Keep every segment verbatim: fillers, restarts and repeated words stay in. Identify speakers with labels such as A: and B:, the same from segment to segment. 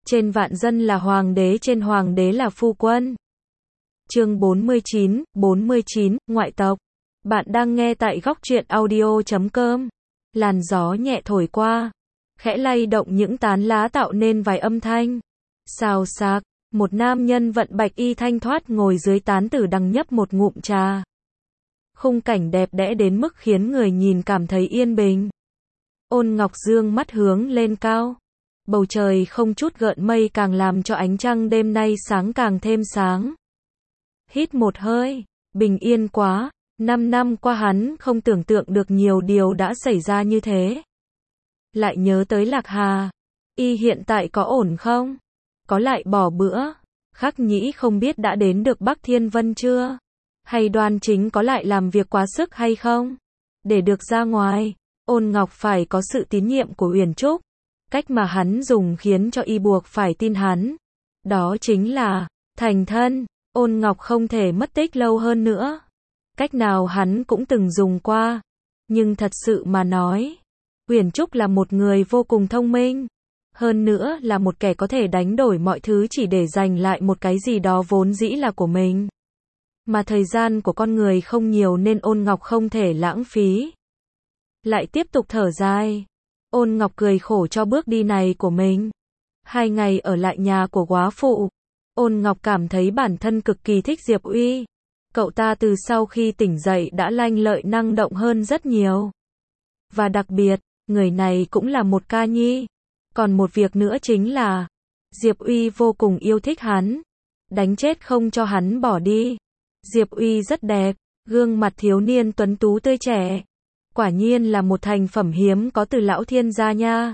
A: Trên vạn dân là hoàng đế, trên hoàng đế là phu quân. Chương bốn mươi chín, bốn mươi chín, ngoại tộc. Bạn đang nghe tại góc truyện audio chấm com. Làn gió nhẹ thổi qua, khẽ lay động những tán lá tạo nên vài âm thanh. Xào xạc, một nam nhân vận bạch y thanh thoát ngồi dưới tán tử đằng nhấp một ngụm trà. Khung cảnh đẹp đẽ đến mức khiến người nhìn cảm thấy yên bình. Ôn Ngọc dương mắt hướng lên cao. Bầu trời không chút gợn mây càng làm cho ánh trăng đêm nay sáng càng thêm sáng. Hít một hơi, bình yên quá, năm năm qua hắn không tưởng tượng được nhiều điều đã xảy ra như thế. Lại nhớ tới Lạc Hà, y hiện tại có ổn không? Có lại bỏ bữa? Khắc Nhĩ không biết đã đến được Bắc Thiên Vân chưa? Hay Đoan Chính có lại làm việc quá sức hay không? Để được ra ngoài, Ôn Ngọc phải có sự tín nhiệm của Uyển Trúc. Cách mà hắn dùng khiến cho y buộc phải tin hắn. Đó chính là thành thân. Ôn Ngọc không thể mất tích lâu hơn nữa. Cách nào hắn cũng từng dùng qua. Nhưng thật sự mà nói, Uyển Trúc là một người vô cùng thông minh. Hơn nữa là một kẻ có thể đánh đổi mọi thứ chỉ để giành lại một cái gì đó vốn dĩ là của mình. Mà thời gian của con người không nhiều nên Ôn Ngọc không thể lãng phí. Lại tiếp tục thở dài. Ôn Ngọc cười khổ cho bước đi này của mình. Hai ngày ở lại nhà của góa phụ. Ôn Ngọc cảm thấy bản thân cực kỳ thích Diệp Uy. Cậu ta từ sau khi tỉnh dậy đã lanh lợi năng động hơn rất nhiều. Và đặc biệt, người này cũng là một ca nhi. Còn một việc nữa chính là, Diệp Uy vô cùng yêu thích hắn. Đánh chết không cho hắn bỏ đi. Diệp Uy rất đẹp, gương mặt thiếu niên tuấn tú tươi trẻ. Quả nhiên là một thành phẩm hiếm có từ lão thiên gia nha.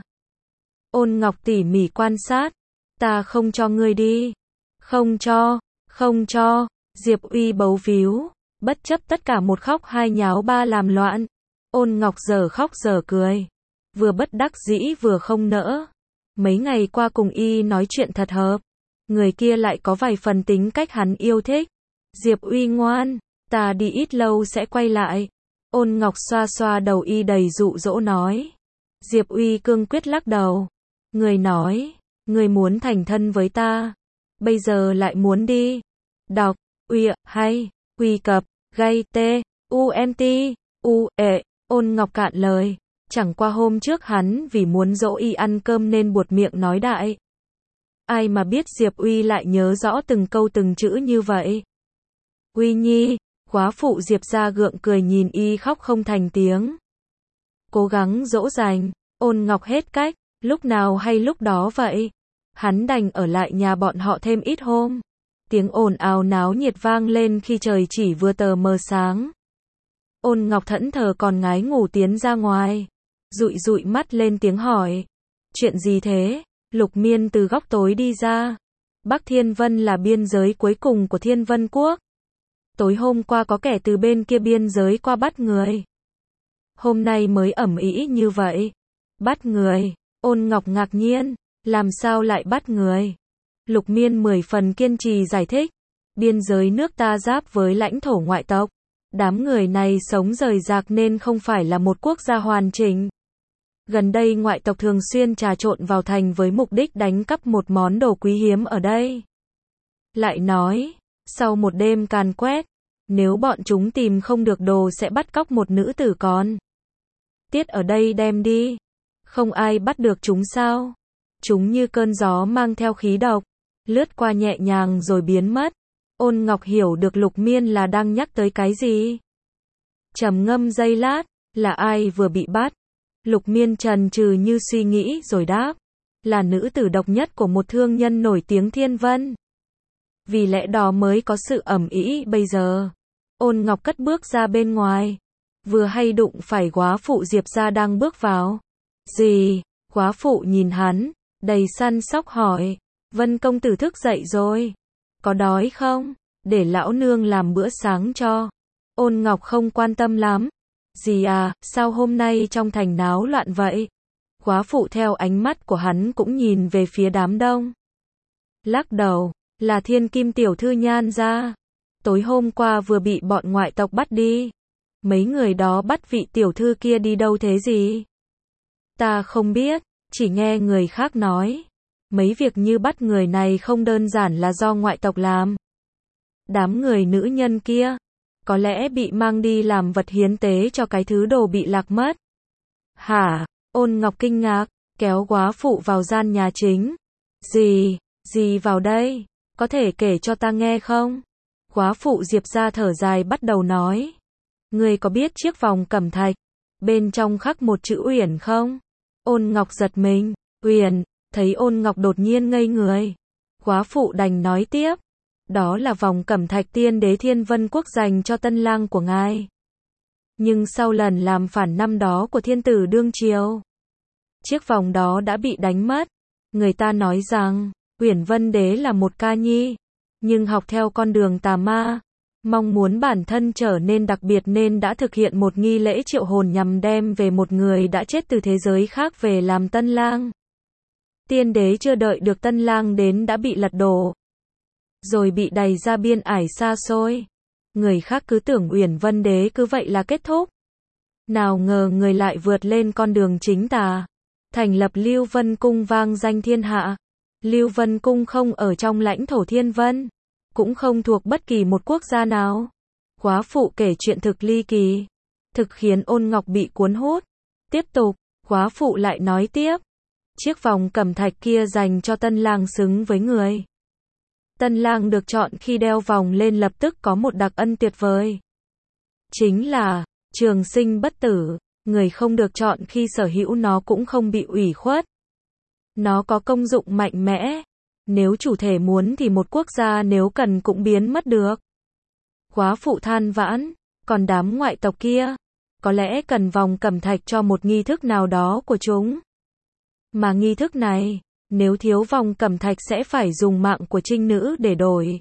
A: Ôn Ngọc tỉ mỉ quan sát. Ta không cho ngươi đi. Không cho, không cho. Diệp Uy bấu víu, bất chấp tất cả một khóc hai nháo ba làm loạn. Ôn Ngọc giờ khóc giờ cười. Vừa bất đắc dĩ vừa không nỡ. Mấy ngày qua cùng y nói chuyện thật hợp. Người kia lại có vài phần tính cách hắn yêu thích. Diệp Uy ngoan, ta đi ít lâu sẽ quay lại. Ôn Ngọc xoa xoa đầu y đầy dụ dỗ nói. Diệp Uy cương quyết lắc đầu. Người nói, người muốn thành thân với ta. Bây giờ lại muốn đi. Đọc, uy, hay, quy cập, gây tê, u em tê, u, ệ. Ôn Ngọc cạn lời. Chẳng qua hôm trước hắn vì muốn dỗ y ăn cơm nên buột miệng nói đại. Ai mà biết Diệp Uy lại nhớ rõ từng câu từng chữ như vậy. Uy nhi, góa phụ Diệp ra gượng cười nhìn y khóc không thành tiếng. Cố gắng dỗ dành, Ôn Ngọc hết cách, lúc nào hay lúc đó vậy. Hắn đành ở lại nhà bọn họ thêm ít hôm. Tiếng ồn ào náo nhiệt vang lên khi trời chỉ vừa tờ mờ sáng. Ôn Ngọc thẫn thờ còn ngái ngủ tiến ra ngoài. Dụi dụi mắt lên tiếng hỏi. Chuyện gì thế? Lục Miên từ góc tối đi ra. Bắc Thiên Vân là biên giới cuối cùng của Thiên Vân Quốc. Tối hôm qua có kẻ từ bên kia biên giới qua bắt người. Hôm nay mới ẩm ĩ như vậy. Bắt người? Ôn Ngọc ngạc nhiên. Làm sao lại bắt người? Lục Miên mười phần kiên trì giải thích. Biên giới nước ta giáp với lãnh thổ ngoại tộc. Đám người này sống rời rạc nên không phải là một quốc gia hoàn chỉnh. Gần đây ngoại tộc thường xuyên trà trộn vào thành với mục đích đánh cắp một món đồ quý hiếm ở đây. Lại nói, sau một đêm càn quét, nếu bọn chúng tìm không được đồ sẽ bắt cóc một nữ tử con. Tiết ở đây đem đi. Không ai bắt được chúng sao? Chúng như cơn gió mang theo khí độc, lướt qua nhẹ nhàng rồi biến mất. Ôn Ngọc hiểu được Lục Miên là đang nhắc tới cái gì. Trầm ngâm giây lát, là ai vừa bị bắt? Lục Miên trần trừ như suy nghĩ rồi đáp. Là nữ tử độc nhất của một thương nhân nổi tiếng Thiên Vân. Vì lẽ đó mới có sự ẩm ĩ bây giờ. Ôn Ngọc cất bước ra bên ngoài. Vừa hay đụng phải góa phụ Diệp ra đang bước vào. Gì? Góa phụ nhìn hắn, đầy săn sóc hỏi. Vân công tử thức dậy rồi. Có đói không? Để lão nương làm bữa sáng cho. Ôn Ngọc không quan tâm lắm. Gì à, sao hôm nay trong thành náo loạn vậy? Góa phụ theo ánh mắt của hắn cũng nhìn về phía đám đông. Lắc đầu, là Thiên Kim tiểu thư Nhan gia. Tối hôm qua vừa bị bọn ngoại tộc bắt đi. Mấy người đó bắt vị tiểu thư kia đi đâu thế gì? Ta không biết, chỉ nghe người khác nói. mấy việc như bắt người này không đơn giản là do ngoại tộc làm. Đám người nữ nhân kia, có lẽ bị mang đi làm vật hiến tế cho cái thứ đồ bị lạc mất. Hả? Ôn Ngọc kinh ngạc, kéo góa phụ vào gian nhà chính. Gì? Gì vào đây? Có thể kể cho ta nghe không? Góa phụ Diệp ra thở dài bắt đầu nói. Ngươi có biết chiếc vòng cẩm thạch, bên trong khắc một chữ Uyển không? Ôn Ngọc giật mình. Uyển, thấy Ôn Ngọc đột nhiên ngây người. Góa phụ đành nói tiếp. Đó là vòng cẩm thạch tiên đế Thiên Vân Quốc dành cho tân lang của ngài. Nhưng sau lần làm phản năm đó của thiên tử đương triều, chiếc vòng đó đã bị đánh mất. Người ta nói rằng, Uyển Vân Đế là một ca nhi, nhưng học theo con đường tà ma, mong muốn bản thân trở nên đặc biệt nên đã thực hiện một nghi lễ triệu hồn nhằm đem về một người đã chết từ thế giới khác về làm tân lang. Tiên đế chưa đợi được tân lang đến đã bị lật đổ, rồi bị đày ra biên ải xa xôi. Người khác cứ tưởng Uyển Vân Đế cứ vậy là kết thúc. Nào ngờ người lại vượt lên con đường chính tà, thành lập Lưu Vân Cung vang danh thiên hạ. Lưu Vân Cung không ở trong lãnh thổ Thiên Vân, cũng không thuộc bất kỳ một quốc gia nào. Góa phụ kể chuyện thực ly kỳ, thực khiến Ôn Ngọc bị cuốn hút. Tiếp tục, góa phụ lại nói tiếp. Chiếc vòng cẩm thạch kia dành cho tân lang xứng với người. Tân lang được chọn khi đeo vòng lên lập tức có một đặc ân tuyệt vời. Chính là, trường sinh bất tử, người không được chọn khi sở hữu nó cũng không bị ủy khuất. Nó có công dụng mạnh mẽ. Nếu chủ thể muốn thì một quốc gia nếu cần cũng biến mất được. Góa phụ than vãn, còn đám ngoại tộc kia, có lẽ cần vòng cẩm thạch cho một nghi thức nào đó của chúng. Mà nghi thức này, nếu thiếu vòng cẩm thạch sẽ phải dùng mạng của trinh nữ để đổi.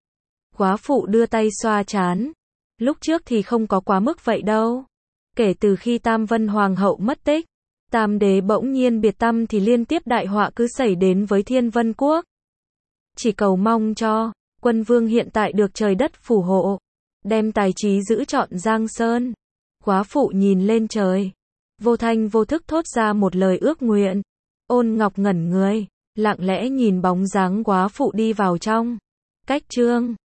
A: Góa phụ đưa tay xoa trán. Lúc trước thì không có quá mức vậy đâu. Kể từ khi Tam Vân Hoàng hậu mất tích, Tam đế bỗng nhiên biệt tâm thì liên tiếp đại họa cứ xảy đến với Thiên Vân Quốc. Chỉ cầu mong cho quân vương hiện tại được trời đất phù hộ, đem tài trí giữ trọn Giang Sơn. Góa phụ nhìn lên trời, vô thanh vô thức thốt ra một lời ước nguyện. Ôn Ngọc ngẩn người, lặng lẽ nhìn bóng dáng góa phụ đi vào trong. Cách chương